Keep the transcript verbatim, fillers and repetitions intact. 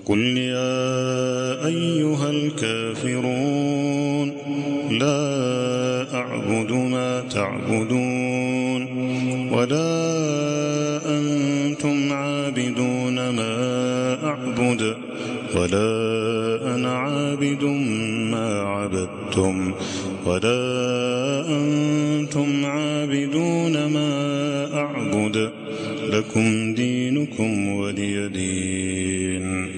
قل يا أيها الكافرون لا أعبد ما تعبدون ولا أنتم عابدون ما أعبد ولا أنا عابد ما عبدتم ولا أنتم عابدون ما أعبد لكم دينكم ولي دين.